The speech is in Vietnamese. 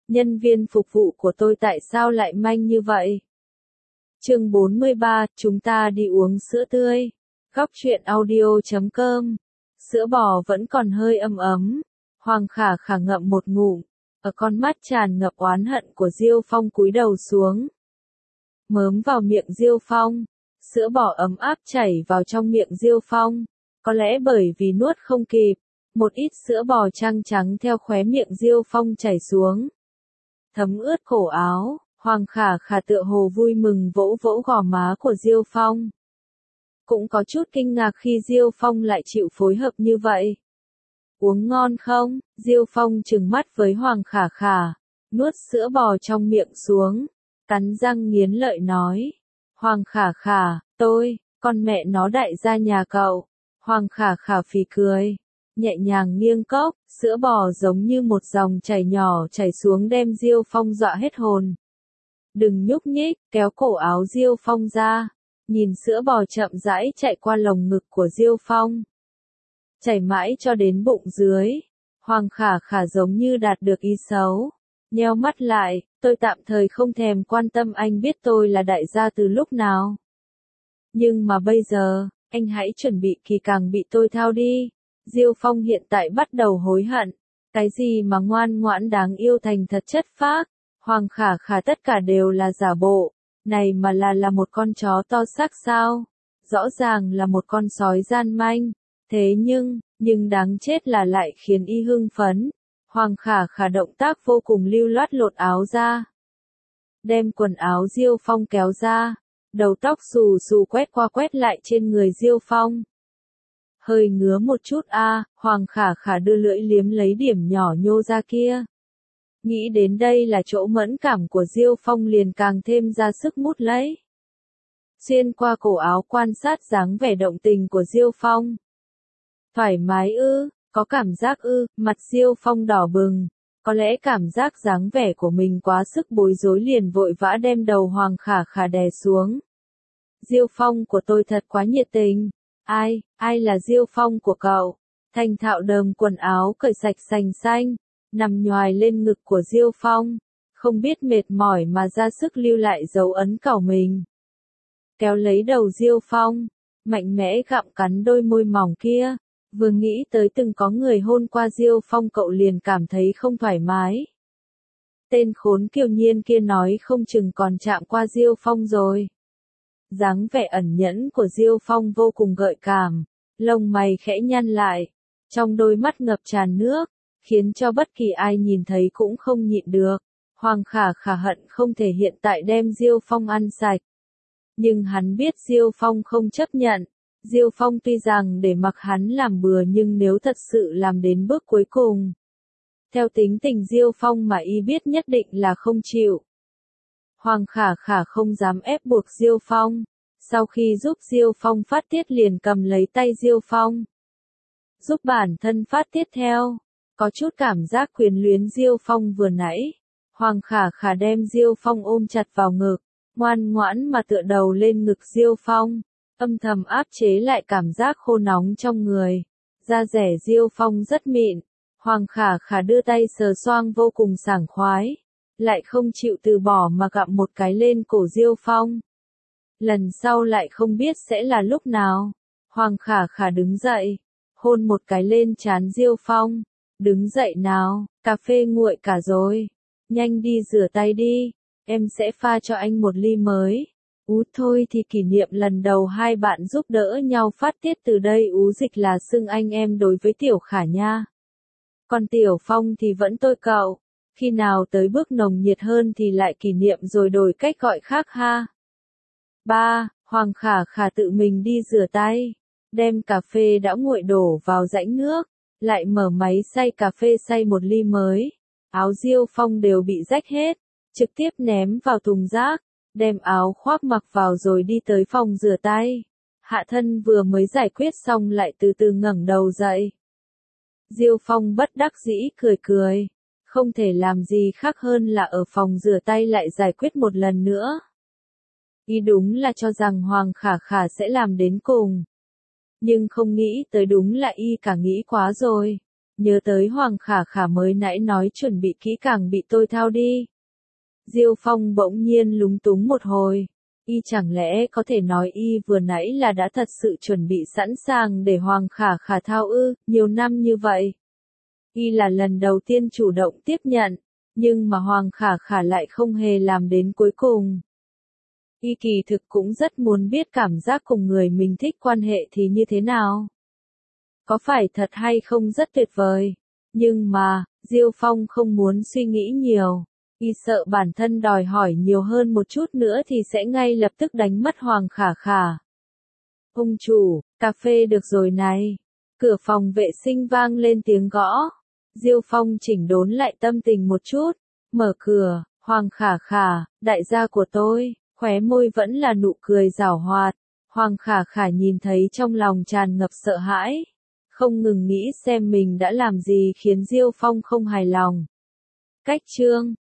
nhân viên phục vụ của tôi tại sao lại manh như vậy? Chương 43, chúng ta đi uống sữa tươi. Góc truyện audio.com. Sữa bò vẫn còn hơi ấm ấm. Hoàng Khả Khả ngậm một ngụm, ở con mắt tràn ngập oán hận của Diêu Phong cúi đầu xuống. Mớm vào miệng Diêu Phong, sữa bò ấm áp chảy vào trong miệng Diêu Phong. Có lẽ bởi vì nuốt không kịp, một ít sữa bò trắng theo khóe miệng Diêu Phong chảy xuống. Thấm ướt cổ áo, Hoàng Khả Khả tựa hồ vui mừng vỗ vỗ gò má của Diêu Phong. Cũng có chút kinh ngạc khi Diêu Phong lại chịu phối hợp như vậy. Uống ngon không? Diêu Phong trừng mắt với Hoàng Khả Khả, nuốt sữa bò trong miệng xuống, cắn răng nghiến lợi nói. Hoàng Khả Khả, con mẹ nó đại gia nhà cậu. Hoàng Khả Khả phì cười, nhẹ nhàng nghiêng cốc, sữa bò giống như một dòng chảy nhỏ chảy xuống đem Diêu Phong dọa hết hồn. Đừng nhúc nhích, kéo cổ áo Diêu Phong ra, nhìn sữa bò chậm rãi chạy qua lồng ngực của Diêu Phong. Chảy mãi cho đến bụng dưới, Hoàng Khả Khả giống như đạt được ý xấu. Nheo mắt lại, tôi tạm thời không thèm quan tâm anh biết tôi là đại gia từ lúc nào. Nhưng mà bây giờ, anh hãy chuẩn bị kỳ càng bị tôi thao đi. Diêu Phong hiện tại bắt đầu hối hận. Cái gì mà ngoan ngoãn đáng yêu thành thật chất phác. Hoàng Khả Khả tất cả đều là giả bộ. Này mà là một con chó to xác sao? Rõ ràng là một con sói gian manh. Thế nhưng đáng chết là lại khiến y hưng phấn. Hoàng Khả Khả động tác vô cùng lưu loát lột áo ra. Đem quần áo Diêu Phong kéo ra. Đầu tóc xù xù quét qua quét lại trên người Diêu Phong. Hơi ngứa một chút Hoàng Khả Khả đưa lưỡi liếm lấy điểm nhỏ nhô ra kia. Nghĩ đến đây là chỗ mẫn cảm của Diêu Phong liền càng thêm ra sức mút lấy. Xuyên qua cổ áo quan sát dáng vẻ động tình của Diêu Phong. Thoải mái có cảm giác mặt Diêu Phong đỏ bừng. Có lẽ cảm giác dáng vẻ của mình quá sức bối rối liền vội vã đem đầu Hoàng Khả Khả đè xuống. Diêu Phong của tôi thật quá nhiệt tình. Ai là Diêu Phong của cậu? Thành Thạo đờm quần áo cởi sạch sành xanh, nằm nhoài lên ngực của Diêu Phong, không biết mệt mỏi mà ra sức lưu lại dấu ấn cào mình. Kéo lấy đầu Diêu Phong, mạnh mẽ gặm cắn đôi môi mỏng kia, vừa nghĩ tới từng có người hôn qua Diêu Phong cậu liền cảm thấy không thoải mái. Tên khốn kiêu nhiên kia nói không chừng còn chạm qua Diêu Phong rồi. Dáng vẻ ẩn nhẫn của Diêu Phong vô cùng gợi cảm, lông mày khẽ nhăn lại, trong đôi mắt ngập tràn nước, khiến cho bất kỳ ai nhìn thấy cũng không nhịn được. Hoàng Khả Khả hận không thể hiện tại đem Diêu Phong ăn sạch. Nhưng hắn biết Diêu Phong không chấp nhận. Diêu Phong tuy rằng để mặc hắn làm bừa nhưng nếu thật sự làm đến bước cuối cùng. Theo tính tình Diêu Phong mà y biết nhất định là không chịu. Hoàng Khả Khả không dám ép buộc Diêu Phong. Sau khi giúp Diêu Phong phát tiết liền cầm lấy tay Diêu Phong. Giúp bản thân phát tiết theo. Có chút cảm giác quyền luyến Diêu Phong vừa nãy. Hoàng Khả Khả đem Diêu Phong ôm chặt vào ngực. Ngoan ngoãn mà tựa đầu lên ngực Diêu Phong. Âm thầm áp chế lại cảm giác khô nóng trong người. Da dẻ Diêu Phong rất mịn. Hoàng Khả Khả đưa tay sờ xoang vô cùng sảng khoái. Lại không chịu từ bỏ mà gặm một cái lên cổ Diêu Phong. Lần sau lại không biết sẽ là lúc nào. Hoàng Khả Khả đứng dậy, hôn một cái lên trán Diêu Phong. Đứng dậy nào, cà phê nguội cả rồi. Nhanh đi rửa tay đi, em sẽ pha cho anh một ly mới. Thôi thì kỷ niệm lần đầu hai bạn giúp đỡ nhau phát tiết từ đây dịch là xưng anh em đối với Tiểu Khả nha. Còn Tiểu Phong thì vẫn tôi cậu. Khi nào tới bước nồng nhiệt hơn thì lại kỷ niệm rồi đổi cách gọi khác ha. 3. Hoàng Khả Khả tự mình đi rửa tay. Đem cà phê đã nguội đổ vào rãnh nước. Lại mở máy xay cà phê xay một ly mới. Áo Diêu Phong đều bị rách hết. Trực tiếp ném vào thùng rác. Đem áo khoác mặc vào rồi đi tới phòng rửa tay. Hạ thân vừa mới giải quyết xong lại từ từ ngẩng đầu dậy. Diêu Phong bất đắc dĩ cười cười. Không thể làm gì khác hơn là ở phòng rửa tay lại giải quyết một lần nữa. Y đúng là cho rằng Hoàng Khả Khả sẽ làm đến cùng. Nhưng không nghĩ tới đúng là y cả nghĩ quá rồi. nhớ tới Hoàng Khả Khả mới nãy nói chuẩn bị kỹ càng bị tôi thao đi. Diêu Phong bỗng nhiên lúng túng một hồi. Y chẳng lẽ có thể nói y vừa nãy là đã thật sự chuẩn bị sẵn sàng để Hoàng Khả Khả thao ư, nhiều năm như vậy. Y là lần đầu tiên chủ động tiếp nhận, nhưng mà Hoàng Khả Khả lại không hề làm đến cuối cùng. Y kỳ thực cũng rất muốn biết cảm giác cùng người mình thích quan hệ thì như thế nào. Có phải thật hay không rất tuyệt vời. Nhưng mà, Diêu Phong không muốn suy nghĩ nhiều. Y sợ bản thân đòi hỏi nhiều hơn một chút nữa thì sẽ ngay lập tức đánh mất Hoàng Khả Khả. Ông chủ, cà phê được rồi này. Cửa phòng vệ sinh vang lên tiếng gõ. Diêu Phong chỉnh đốn lại tâm tình một chút. Mở cửa, Hoàng Khả Khả, đại gia của tôi, khóe môi vẫn là nụ cười giảo hoạt. Hoàng Khả Khả nhìn thấy trong lòng tràn ngập sợ hãi. Không ngừng nghĩ xem mình đã làm gì khiến Diêu Phong không hài lòng. Cách chương